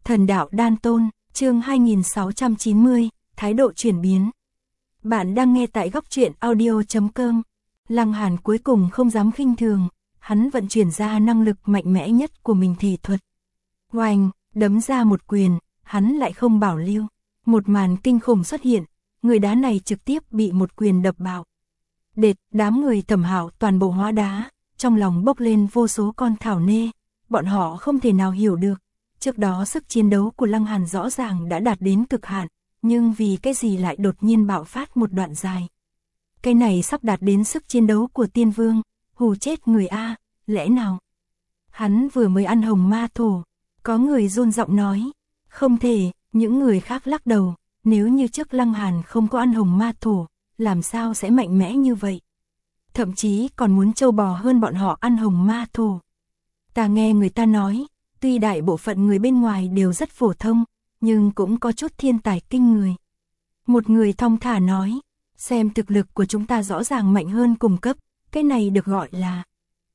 Thần đạo đan tôn, chương 2690, thái độ chuyển biến. Bạn đang nghe tại góc truyện audio.com. Lăng Hàn cuối cùng không dám khinh thường, hắn vận chuyển ra năng lực mạnh mẽ nhất của mình thể thuật. Oanh, đấm ra một quyền, hắn lại không bảo lưu. Một màn kinh khủng xuất hiện, người đá này trực tiếp bị một quyền đập bạo. Đệt, đám người Thẩm Hạo toàn bộ hóa đá, trong lòng bốc lên vô số con thảo nê, bọn họ không thể nào hiểu được. Trước đó sức chiến đấu của Lăng Hàn rõ ràng đã đạt đến cực hạn, nhưng vì cái gì lại đột nhiên bạo phát một đoạn dài. Cái này sắp đạt đến sức chiến đấu của tiên vương, hù chết người A, lẽ nào? Hắn vừa mới ăn hồng ma thổ, có người run giọng nói, không thể, những người khác lắc đầu, nếu như trước Lăng Hàn không có ăn hồng ma thổ, làm sao sẽ mạnh mẽ như vậy? Thậm chí còn muốn trâu bò hơn bọn họ ăn hồng ma thổ. Ta nghe người ta nói, tuy đại bộ phận người bên ngoài đều rất phổ thông, nhưng cũng có chút thiên tài kinh người. Một người thong thả nói, xem thực lực của chúng ta rõ ràng mạnh hơn cùng cấp, cái này được gọi là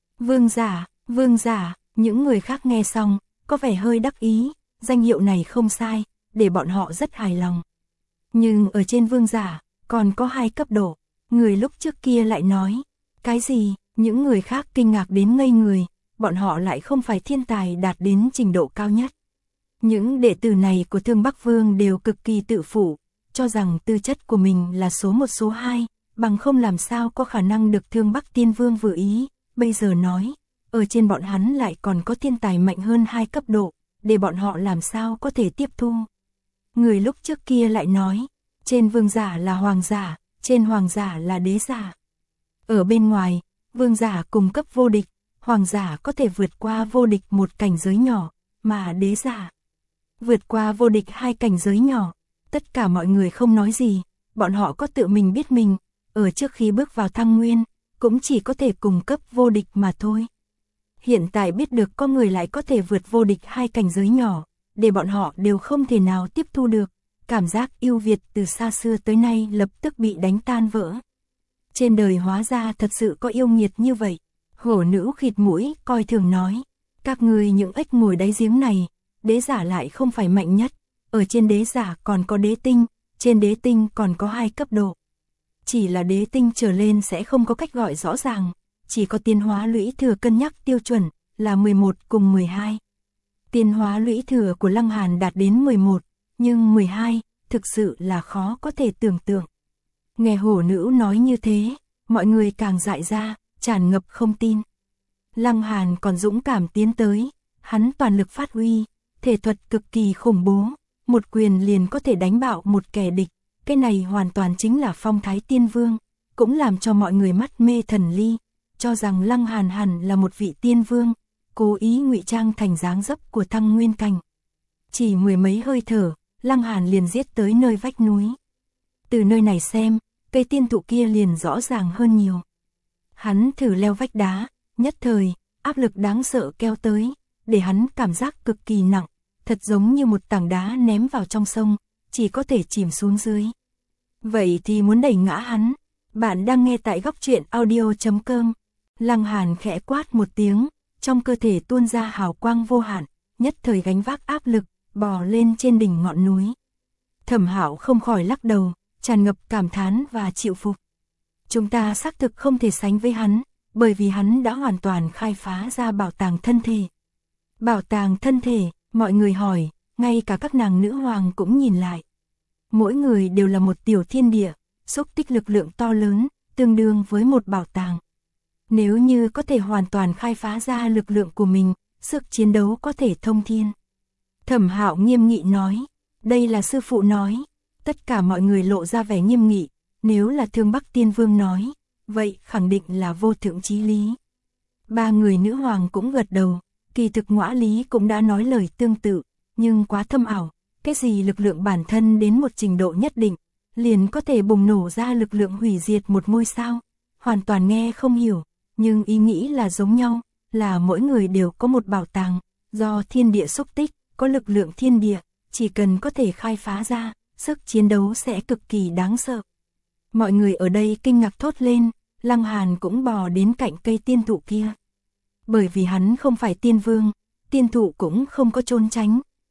vương giả, những người khác nghe xong, có vẻ hơi đắc ý, danh hiệu này không sai, để bọn họ rất hài lòng. Nhưng ở trên vương giả, còn có 2 cấp độ, người lúc trước kia lại nói, cái gì, những người khác kinh ngạc đến ngây người, bọn họ lại không phải thiên tài đạt đến trình độ cao nhất. Những đệ tử này của Thương Bắc Vương đều cực kỳ tự phụ, cho rằng tư chất của mình là số 1 số 2, bằng không làm sao có khả năng được Thương Bắc Tiên Vương vừa ý, bây giờ nói, ở trên bọn hắn lại còn có thiên tài mạnh hơn 2 cấp độ, để bọn họ làm sao có thể tiếp thu. Người lúc trước kia lại nói, trên vương giả là hoàng giả, trên hoàng giả là đế giả. Ở bên ngoài, vương giả cùng cấp vô địch, hoàng giả có thể vượt qua vô địch một cảnh giới nhỏ, mà đế giả vượt qua vô địch 2 cảnh giới nhỏ. Tất cả mọi người không nói gì, bọn họ có tự mình biết mình, ở trước khi bước vào thăng nguyên, cũng chỉ có thể cùng cấp vô địch mà thôi. Hiện tại biết được có người lại có thể vượt vô địch 2 cảnh giới nhỏ, để bọn họ đều không thể nào tiếp thu được, cảm giác ưu việt từ xa xưa tới nay lập tức bị đánh tan vỡ. Trên đời hóa ra thật sự có yêu nghiệt như vậy. Hổ nữ khịt mũi, coi thường nói, các ngươi những ếch ngồi đáy giếng này, đế giả lại không phải mạnh nhất, ở trên đế giả còn có đế tinh, trên đế tinh còn có 2 cấp độ. Chỉ là đế tinh trở lên sẽ không có cách gọi rõ ràng, chỉ có tiến hóa lũy thừa cân nhắc tiêu chuẩn, là 11 cùng 12. Tiến hóa lũy thừa của Lăng Hàn đạt đến 11, nhưng 12, thực sự là khó có thể tưởng tượng. Nghe hổ nữ nói như thế, mọi người càng dại ra, tràn ngập không tin. Lăng Hàn còn dũng cảm tiến tới, hắn toàn lực phát huy, thể thuật cực kỳ khủng bố, một quyền liền có thể đánh bạo một kẻ địch, cái này hoàn toàn chính là phong thái tiên vương, cũng làm cho mọi người mắt mê thần ly, cho rằng Lăng Hàn hẳn là một vị tiên vương, cố ý ngụy trang thành dáng dấp của thăng nguyên cảnh. Chỉ 10 mấy hơi thở, Lăng Hàn liền giết tới nơi vách núi. Từ nơi này xem, cây tiên thụ kia liền rõ ràng hơn nhiều. Hắn thử leo vách đá, nhất thời, áp lực đáng sợ kéo tới, để hắn cảm giác cực kỳ nặng, thật giống như một tảng đá ném vào trong sông, chỉ có thể chìm xuống dưới. Vậy thì muốn đẩy ngã hắn. Bạn đang nghe tại góc truyện audio.com. Lăng Hàn khẽ quát một tiếng, trong cơ thể tuôn ra hào quang vô hạn, nhất thời gánh vác áp lực, bò lên trên đỉnh ngọn núi. Thẩm Hạo không khỏi lắc đầu, tràn ngập cảm thán và chịu phục. Chúng ta xác thực không thể sánh với hắn, bởi vì hắn đã hoàn toàn khai phá ra bảo tàng thân thể. Bảo tàng thân thể, mọi người hỏi, ngay cả các nàng nữ hoàng cũng nhìn lại. Mỗi người đều là một tiểu thiên địa, xúc tích lực lượng to lớn, tương đương với một bảo tàng. Nếu như có thể hoàn toàn khai phá ra lực lượng của mình, sức chiến đấu có thể thông thiên. Thẩm Hạo nghiêm nghị nói, đây là sư phụ nói. Tất cả mọi người lộ ra vẻ nghiêm nghị, nếu là Thương Bắc Tiên Vương nói, vậy khẳng định là vô thượng chí lý. 3 người nữ hoàng cũng gật đầu, kỳ thực Ngõa Lý cũng đã nói lời tương tự, nhưng quá thâm ảo, cái gì lực lượng bản thân đến một trình độ nhất định, liền có thể bùng nổ ra lực lượng hủy diệt một ngôi sao, hoàn toàn nghe không hiểu, nhưng ý nghĩ là giống nhau, là mỗi người đều có một bảo tàng, do thiên địa xúc tích, có lực lượng thiên địa, chỉ cần có thể khai phá ra, sức chiến đấu sẽ cực kỳ đáng sợ. Mọi người ở đây kinh ngạc thốt lên, Lăng Hàn cũng bò đến cạnh cây tiên thụ kia. Bởi vì hắn không phải tiên vương, tiên thụ cũng không có trốn tránh,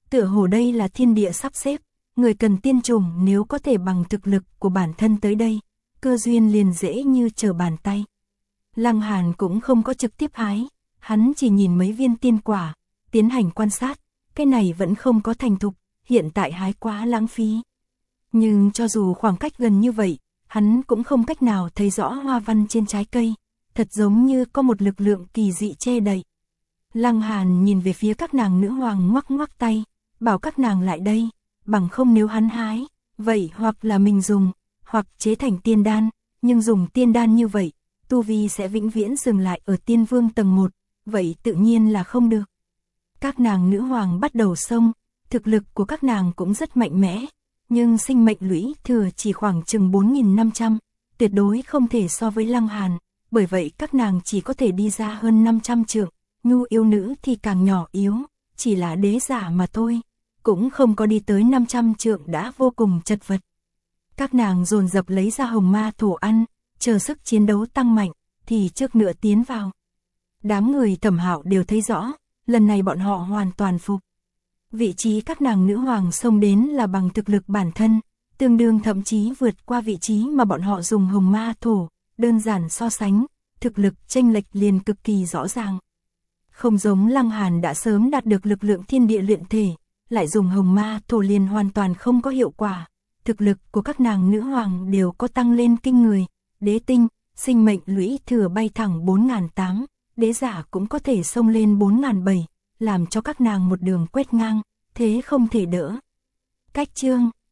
Tựa hồ đây là thiên địa sắp xếp, người cần tiên trùng nếu có thể bằng thực lực của bản thân tới đây, cơ duyên liền dễ như trở bàn tay. Lăng Hàn cũng không có trực tiếp hái, hắn chỉ nhìn mấy viên tiên quả, tiến hành quan sát, cái này vẫn không có thành thục, hiện tại hái quá lãng phí. Nhưng cho dù khoảng cách gần như vậy, hắn cũng không cách nào thấy rõ hoa văn trên trái cây, thật giống như có một lực lượng kỳ dị che đậy. Lăng Hàn nhìn về phía các nàng nữ hoàng ngoắc ngoắc tay, bảo các nàng lại đây, bằng không nếu hắn hái, vậy hoặc là mình dùng, hoặc chế thành tiên đan, nhưng dùng tiên đan như vậy, tu vi sẽ vĩnh viễn dừng lại ở tiên vương tầng 1, vậy tự nhiên là không được. Các nàng nữ hoàng bắt đầu xông, thực lực của các nàng cũng rất mạnh mẽ, nhưng sinh mệnh lũy thừa chỉ khoảng chừng 4.500, tuyệt đối không thể so với Lăng Hàn, bởi vậy các nàng chỉ có thể đi ra hơn 500 trượng, nhu yêu nữ thì càng nhỏ yếu, chỉ là đế giả mà thôi, cũng không có đi tới 500 trượng đã vô cùng chật vật. Các nàng dồn dập lấy ra hồng ma thổ ăn, chờ sức chiến đấu tăng mạnh, thì trước nữa tiến vào. Đám người Thẩm Hạo đều thấy rõ, lần này bọn họ hoàn toàn phục. Vị trí các nàng nữ hoàng xông đến là bằng thực lực bản thân, tương đương thậm chí vượt qua vị trí mà bọn họ dùng hồng ma thổ, đơn giản so sánh, thực lực chênh lệch liền cực kỳ rõ ràng. Không giống Lăng Hàn đã sớm đạt được lực lượng thiên địa luyện thể, lại dùng hồng ma thổ liền hoàn toàn không có hiệu quả. Thực lực của các nàng nữ hoàng đều có tăng lên kinh người, đế tinh, sinh mệnh lũy thừa bay thẳng 4.800, đế giả cũng có thể xông lên 4.700, làm cho các nàng một đường quét ngang, thế không thể đỡ. Cách chương